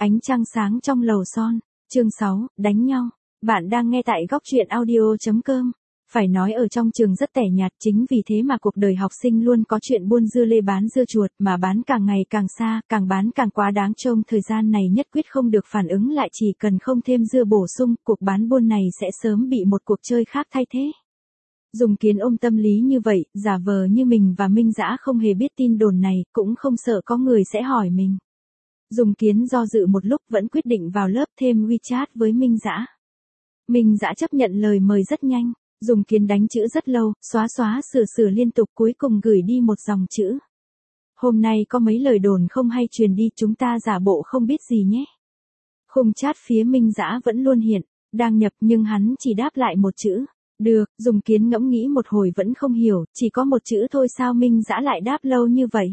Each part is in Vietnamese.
Ánh trăng sáng trong lầu son. Chương 6, đánh nhau. Bạn đang nghe tại góc truyện audio.com. Phải nói ở trong trường rất tẻ nhạt, chính vì thế mà cuộc đời học sinh luôn có chuyện buôn dưa lê bán dưa chuột, mà bán càng ngày càng xa, càng bán càng quá đáng trông. Thời gian này nhất quyết không được phản ứng lại, chỉ cần không thêm dưa bổ sung, cuộc bán buôn này sẽ sớm bị một cuộc chơi khác thay thế. Dùng Kiến ôm tâm lý như vậy, giả vờ như mình và Minh Dã không hề biết tin đồn này, cũng không sợ có người sẽ hỏi mình. Dùng Kiến do dự một lúc vẫn quyết định vào lớp thêm WeChat với Minh Dã. Minh Dã chấp nhận lời mời rất nhanh. Dùng Kiến đánh chữ rất lâu, xóa sửa liên tục, cuối cùng gửi đi một dòng chữ. Hôm nay có mấy lời đồn không hay truyền đi, chúng ta giả bộ không biết gì nhé. Khung chat phía Minh Dã vẫn luôn hiện, đang nhập nhưng hắn chỉ đáp lại một chữ. Được. Dùng Kiến ngẫm nghĩ một hồi vẫn không hiểu, chỉ có một chữ thôi sao Minh Dã lại đáp lâu như vậy.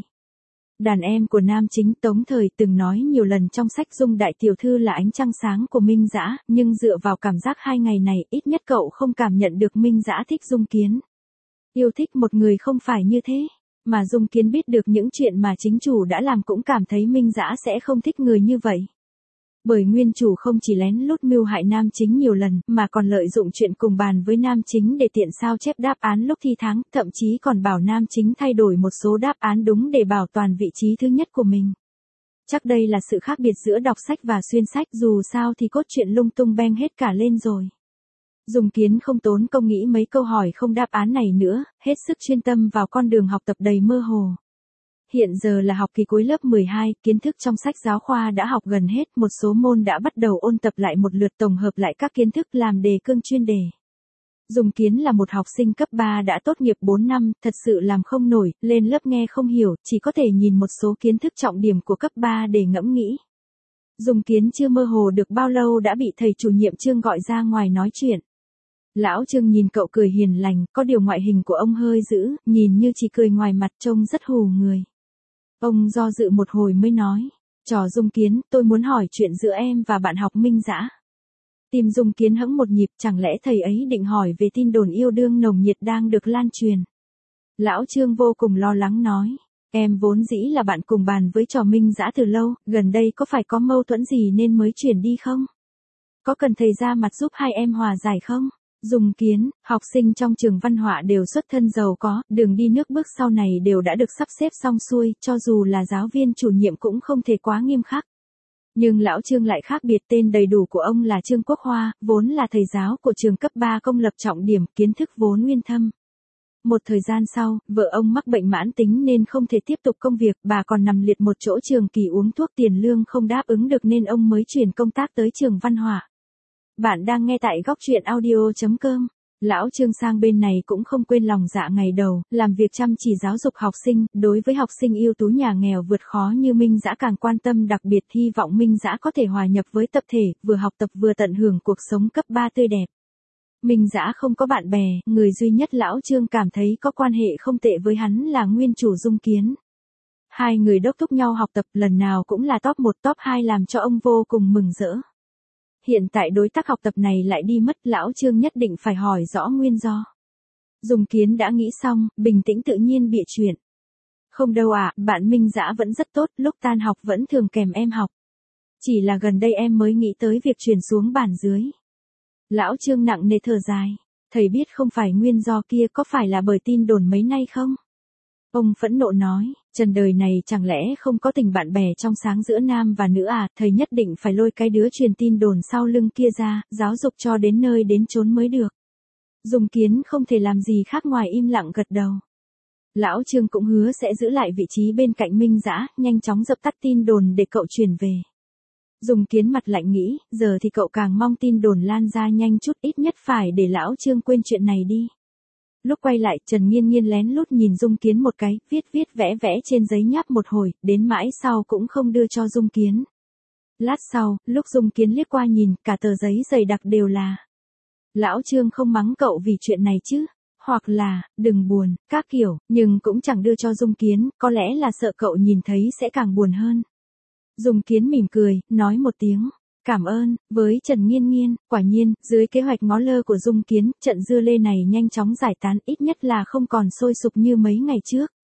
Đàn em của nam chính Tống Thời từng nói nhiều lần trong sách Dung đại tiểu thư là ánh trăng sáng của Minh Dã, nhưng dựa vào cảm giác 2 ngày này, ít nhất cậu không cảm nhận được Minh Dã thích Dung Kiến. Yêu thích một người không phải như thế, mà Dung Kiến biết được những chuyện mà chính chủ đã làm cũng cảm thấy Minh Dã sẽ không thích người như vậy. Bởi nguyên chủ không chỉ lén lút mưu hại nam chính nhiều lần, mà còn lợi dụng chuyện cùng bàn với nam chính để tiện sao chép đáp án lúc thi tháng, thậm chí còn bảo nam chính thay đổi một số đáp án đúng để bảo toàn vị trí thứ nhất của mình. Chắc đây là sự khác biệt giữa đọc sách và xuyên sách, dù sao thì cốt truyện lung tung beng hết cả lên rồi. Dùng Kiến không tốn công nghĩ mấy câu hỏi không đáp án này nữa, hết sức chuyên tâm vào con đường học tập đầy mơ hồ. Hiện giờ là học kỳ cuối lớp 12, kiến thức trong sách giáo khoa đã học gần hết, một số môn đã bắt đầu ôn tập lại một lượt, tổng hợp lại các kiến thức làm đề cương chuyên đề. Dùng Kiến là một học sinh cấp 3 đã tốt nghiệp 4 năm, thật sự làm không nổi, lên lớp nghe không hiểu, chỉ có thể nhìn một số kiến thức trọng điểm của cấp 3 để ngẫm nghĩ. Dùng Kiến chưa mơ hồ được bao lâu đã bị thầy chủ nhiệm Trương gọi ra ngoài nói chuyện. Lão Trương nhìn cậu cười hiền lành, có điều ngoại hình của ông hơi dữ, nhìn như chỉ cười ngoài mặt trông rất hù người. Ông do dự một hồi mới nói, trò Dung Kiến, tôi muốn hỏi chuyện giữa em và bạn học Minh Dã. Tim Dung Kiến hững một nhịp, chẳng lẽ thầy ấy định hỏi về tin đồn yêu đương nồng nhiệt đang được lan truyền. Lão Trương vô cùng lo lắng nói, em vốn dĩ là bạn cùng bàn với trò Minh Dã từ lâu, gần đây có phải có mâu thuẫn gì nên mới chuyển đi không? Có cần thầy ra mặt giúp hai em hòa giải không? Dùng Kiến, học sinh trong trường văn họa đều xuất thân giàu có, đường đi nước bước sau này đều đã được sắp xếp xong xuôi, cho dù là giáo viên chủ nhiệm cũng không thể quá nghiêm khắc. Nhưng lão Trương lại khác biệt, tên đầy đủ của ông là Trương Quốc Hoa, vốn là thầy giáo của trường cấp 3 công lập trọng điểm, kiến thức vốn uyên thâm. Một thời gian sau, vợ ông mắc bệnh mãn tính nên không thể tiếp tục công việc, bà còn nằm liệt một chỗ trường kỳ uống thuốc, tiền lương không đáp ứng được nên ông mới chuyển công tác tới trường văn họa. Bạn đang nghe tại góc truyện audio.com. Lão Trương sang bên này cũng không quên lòng dạ ngày đầu, làm việc chăm chỉ giáo dục học sinh, đối với học sinh ưu tú nhà nghèo vượt khó như Minh Dã càng quan tâm đặc biệt, hy vọng Minh Dã có thể hòa nhập với tập thể, vừa học tập vừa tận hưởng cuộc sống cấp 3 tươi đẹp. Minh Dã không có bạn bè, người duy nhất lão Trương cảm thấy có quan hệ không tệ với hắn là nguyên chủ Dung Kiến. Hai người đốc thúc nhau học tập, lần nào cũng là top 1 top 2 làm cho ông vô cùng mừng rỡ. Hiện tại đối tác học tập này lại đi mất, lão Trương nhất định phải hỏi rõ nguyên do. Dùng Kiến đã nghĩ xong, bình tĩnh tự nhiên bịa chuyện. Không đâu ạ, bạn Minh Dã vẫn rất tốt, lúc tan học vẫn thường kèm em học. Chỉ là gần đây em mới nghĩ tới việc chuyển xuống bản dưới. Lão Trương nặng nề thở dài. Thầy biết không phải nguyên do kia, có phải là bởi tin đồn mấy nay không? Ông phẫn nộ nói, trần đời này chẳng lẽ không có tình bạn bè trong sáng giữa nam và nữ à, thầy nhất định phải lôi cái đứa truyền tin đồn sau lưng kia ra, giáo dục cho đến nơi đến chốn mới được. Dùng Kiến không thể làm gì khác ngoài im lặng gật đầu. Lão Trương cũng hứa sẽ giữ lại vị trí bên cạnh Minh Dã, nhanh chóng dập tắt tin đồn để cậu truyền về. Dùng Kiến mặt lạnh nghĩ, giờ thì cậu càng mong tin đồn lan ra nhanh chút, ít nhất phải để lão Trương quên chuyện này đi. Lúc quay lại, Trần Nghiên Nghiên lén lút nhìn Dung Kiến một cái, viết vẽ trên giấy nháp một hồi, đến mãi sau cũng không đưa cho Dung Kiến. Lát sau, lúc Dung Kiến liếc qua nhìn, cả tờ giấy dày đặc đều là. Lão Trương không mắng cậu vì chuyện này chứ, hoặc là, đừng buồn, các kiểu, nhưng cũng chẳng đưa cho Dung Kiến, có lẽ là sợ cậu nhìn thấy sẽ càng buồn hơn. Dung Kiến mỉm cười, nói một tiếng. Cảm ơn, với Trần Nghiên Nghiên, quả nhiên, dưới kế hoạch ngó lơ của Dung Kiến, trận dưa lê này nhanh chóng giải tán, ít nhất là không còn sôi sục như mấy ngày trước.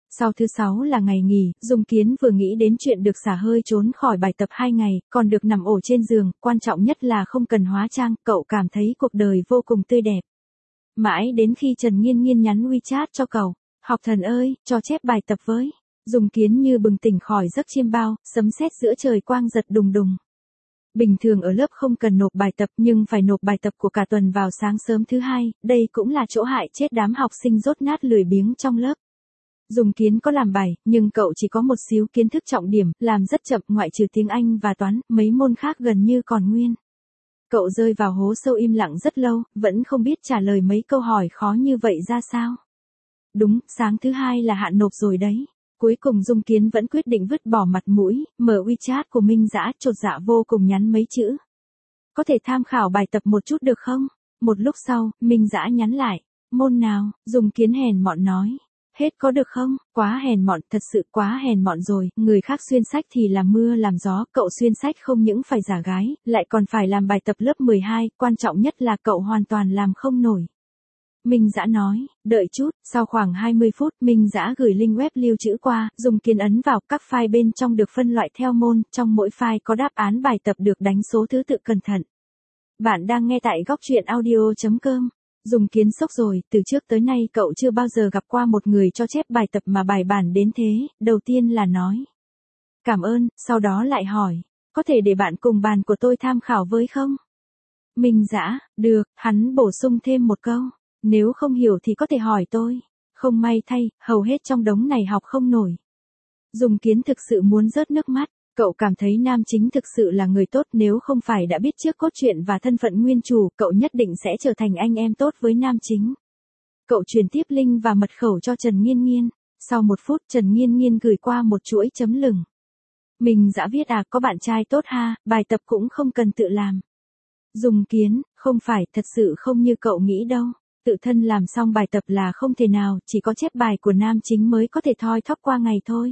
Sau thứ 6 là ngày nghỉ, Dung Kiến vừa nghĩ đến chuyện được xả hơi trốn khỏi bài tập 2 ngày, còn được nằm ổ trên giường, quan trọng nhất là không cần hóa trang, cậu cảm thấy cuộc đời vô cùng tươi đẹp. Mãi đến khi Trần Nghiên Nghiên nhắn WeChat cho cậu, học thần ơi, cho chép bài tập với. Dung Kiến như bừng tỉnh khỏi giấc chiêm bao, sấm sét giữa trời quang giật đùng đùng. Bình thường ở lớp không cần nộp bài tập nhưng phải nộp bài tập của cả tuần vào sáng sớm thứ 2, đây cũng là chỗ hại chết đám học sinh dốt nát lười biếng trong lớp. Dung Kiến có làm bài, nhưng cậu chỉ có một xíu kiến thức trọng điểm, làm rất chậm ngoại trừ tiếng Anh và toán, mấy môn khác gần như còn nguyên. Cậu rơi vào hố sâu im lặng rất lâu, vẫn không biết trả lời mấy câu hỏi khó như vậy ra sao. Đúng, sáng thứ 2 là hạn nộp rồi đấy. Cuối cùng Dung Kiến vẫn quyết định vứt bỏ mặt mũi, mở WeChat của Minh Dã, chột dạ vô cùng nhắn mấy chữ. Có thể tham khảo bài tập một chút được không? Một lúc sau, Minh Dã nhắn lại. Môn nào? Dung Kiến hèn mọn nói. Hết có được không? Quá hèn mọn, thật sự quá hèn mọn rồi, người khác xuyên sách thì làm mưa làm gió, cậu xuyên sách không những phải giả gái, lại còn phải làm bài tập lớp 12, quan trọng nhất là cậu hoàn toàn làm không nổi. Minh Dã nói, đợi chút, sau khoảng 20 phút, Minh Dã gửi link web lưu trữ qua, Dung Kiến ấn vào, các file bên trong được phân loại theo môn, trong mỗi file có đáp án bài tập được đánh số thứ tự cẩn thận. Bạn đang nghe tại góc truyện audio.com. Dung Kiến sốc rồi, từ trước tới nay cậu chưa bao giờ gặp qua một người cho chép bài tập mà bài bản đến thế, đầu tiên là nói. Cảm ơn, sau đó lại hỏi, có thể để bạn cùng bàn của tôi tham khảo với không? Minh Dã, được, hắn bổ sung thêm một câu, nếu không hiểu thì có thể hỏi tôi. Không may thay, hầu hết trong đống này học không nổi. Dung Kiến thực sự muốn rớt nước mắt. Cậu cảm thấy nam chính thực sự là người tốt, nếu không phải đã biết trước cốt truyện và thân phận nguyên chủ, cậu nhất định sẽ trở thành anh em tốt với nam chính. Cậu truyền tiếp link và mật khẩu cho Trần Nghiên Nghiên. Sau 1 phút Trần Nghiên Nghiên gửi qua một chuỗi chấm lửng. Mình Dã viết à, có bạn trai tốt ha, bài tập cũng không cần tự làm. Dung Kiến, không phải, thật sự không như cậu nghĩ đâu. Tự thân làm xong bài tập là không thể nào, chỉ có chép bài của nam chính mới có thể thoi thóp qua ngày thôi.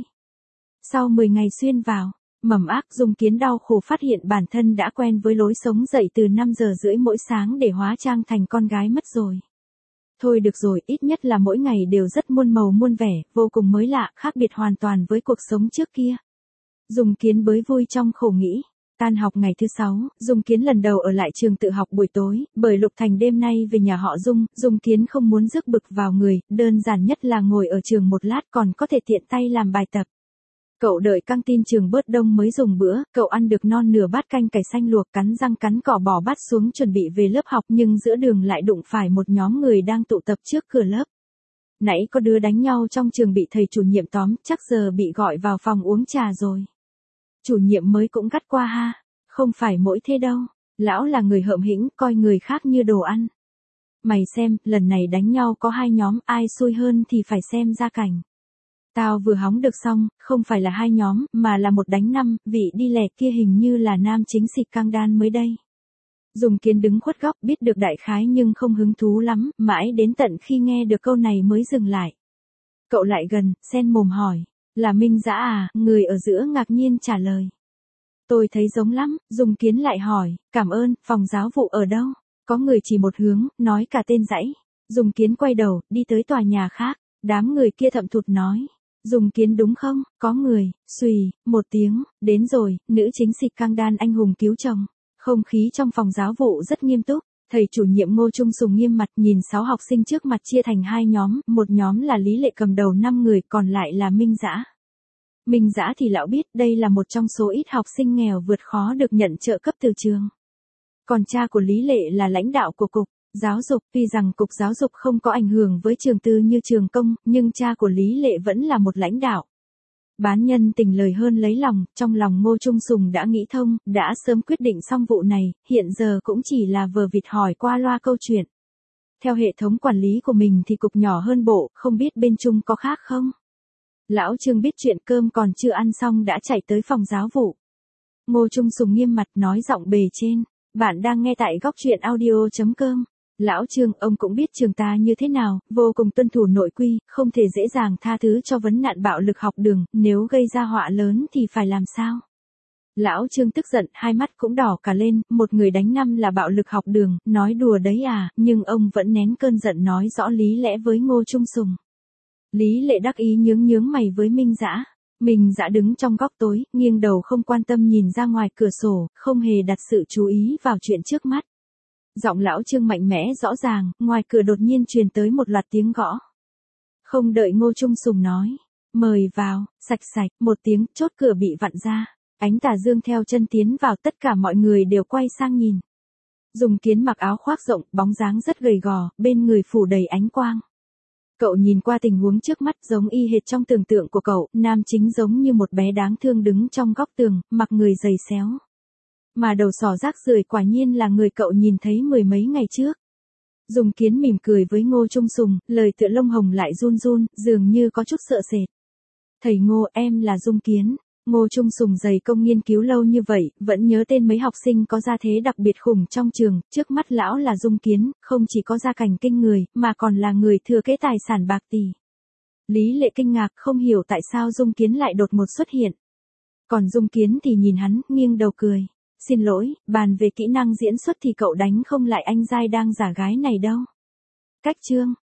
Sau 10 ngày xuyên vào, mầm ác, Dung Kiến đau khổ phát hiện bản thân đã quen với lối sống dậy từ 5 giờ rưỡi mỗi sáng để hóa trang thành con gái mất rồi. Thôi được rồi, ít nhất là mỗi ngày đều rất muôn màu muôn vẻ, vô cùng mới lạ, khác biệt hoàn toàn với cuộc sống trước kia. Dung Kiến bới vui trong khổ nghĩ. Tan học ngày thứ 6, Dung Kiến lần đầu ở lại trường tự học buổi tối, bởi Lục Thành đêm nay về nhà họ Dung Kiến không muốn rước bực vào người, đơn giản nhất là ngồi ở trường một lát còn có thể tiện tay làm bài tập. Cậu đợi căng tin trường bớt đông mới dùng bữa, cậu ăn được non nửa bát canh cải xanh luộc, cắn răng cắn cỏ bỏ bát xuống chuẩn bị về lớp học, nhưng giữa đường lại đụng phải một nhóm người đang tụ tập trước cửa lớp. Nãy có đứa đánh nhau trong trường bị thầy chủ nhiệm tóm, chắc giờ bị gọi vào phòng uống trà rồi. Chủ nhiệm mới cũng gắt qua ha, không phải mỗi thế đâu, lão là người hợm hĩnh, coi người khác như đồ ăn. Mày xem, lần này đánh nhau có 2 nhóm, ai xui hơn thì phải xem ra cảnh. Tao vừa hóng được xong, không phải là 2 nhóm, mà là 1 đánh 5, vị đi lẻ kia hình như là nam chính xịt căng đan mới đây. Dung Kiến đứng khuất góc biết được đại khái nhưng không hứng thú lắm, mãi đến tận khi nghe được câu này mới dừng lại. Cậu lại gần, sen mồm hỏi, là Minh Dã à, người ở giữa ngạc nhiên trả lời. Tôi thấy giống lắm, Dung Kiến lại hỏi, cảm ơn, phòng giáo vụ ở đâu? Có người chỉ một hướng, nói cả tên dãy. Dung Kiến quay đầu, đi tới tòa nhà khác, đám người kia thậm thụt nói. Dung Kiến đúng không, có người, xùy, một tiếng, đến rồi, nữ chính xịt căng đan anh hùng cứu chồng. Không khí trong phòng giáo vụ rất nghiêm túc, thầy chủ nhiệm Ngô Trung Sùng nghiêm mặt nhìn 6 học sinh trước mặt chia thành 2 nhóm, một nhóm là Lý Lệ cầm đầu 5 người, còn lại là Minh Dã. Minh Dã thì lão biết đây là một trong số ít học sinh nghèo vượt khó được nhận trợ cấp từ trường. Còn cha của Lý Lệ là lãnh đạo của cục giáo dục, tuy rằng cục giáo dục không có ảnh hưởng với trường tư như trường công, nhưng cha của Lý Lệ vẫn là một lãnh đạo. Bán nhân tình lời hơn lấy lòng, trong lòng Ngô Trung Sùng đã nghĩ thông, đã sớm quyết định xong vụ này, hiện giờ cũng chỉ là vờ vịt hỏi qua loa câu chuyện. Theo hệ thống quản lý của mình thì cục nhỏ hơn bộ, không biết bên Trung có khác không? Lão Trương biết chuyện cơm còn chưa ăn xong đã chạy tới phòng giáo vụ. Ngô Trung Sùng nghiêm mặt nói giọng bề trên, bạn đang nghe tại góc truyện audio.com. Lão Trương, ông cũng biết trường ta như thế nào, vô cùng tuân thủ nội quy, không thể dễ dàng tha thứ cho vấn nạn bạo lực học đường, nếu gây ra họa lớn thì phải làm sao? Lão Trương tức giận, hai mắt cũng đỏ cả lên, một người đánh 5 là bạo lực học đường, nói đùa đấy à, nhưng ông vẫn nén cơn giận nói rõ lý lẽ với Ngô Trung Sùng. Lý Lệ đắc ý nhướng nhướng mày với Minh Dã. Minh Dã đứng trong góc tối, nghiêng đầu không quan tâm nhìn ra ngoài cửa sổ, không hề đặt sự chú ý vào chuyện trước mắt. Giọng lão Trương mạnh mẽ rõ ràng, ngoài cửa đột nhiên truyền tới một loạt tiếng gõ. Không đợi Ngô Trung Sùng nói, mời vào, sạch sạch, một tiếng, chốt cửa bị vặn ra. Ánh tà dương theo chân tiến vào, tất cả mọi người đều quay sang nhìn. Dung Kiến mặc áo khoác rộng, bóng dáng rất gầy gò, bên người phủ đầy ánh quang. Cậu nhìn qua tình huống trước mắt giống y hệt trong tưởng tượng của cậu, nam chính giống như một bé đáng thương đứng trong góc tường, mặc người giày xéo. Mà đầu sỏ rác rưởi quả nhiên là người cậu nhìn thấy mười mấy ngày trước. Dung Kiến mỉm cười với Ngô Trung Sùng, lời tựa lông hồng lại run run, dường như có chút sợ sệt. Thầy Ngô, em là Dung Kiến. Ngô Trung Sùng dày công nghiên cứu lâu như vậy, vẫn nhớ tên mấy học sinh có gia thế đặc biệt khủng trong trường, trước mắt lão là Dung Kiến, không chỉ có gia cảnh kinh người, mà còn là người thừa kế tài sản bạc tỷ. Lý Lệ kinh ngạc không hiểu tại sao Dung Kiến lại đột ngột xuất hiện. Còn Dung Kiến thì nhìn hắn, nghiêng đầu cười. Xin lỗi, bàn về kỹ năng diễn xuất thì cậu đánh không lại anh giai đang giả gái này đâu. Cách chương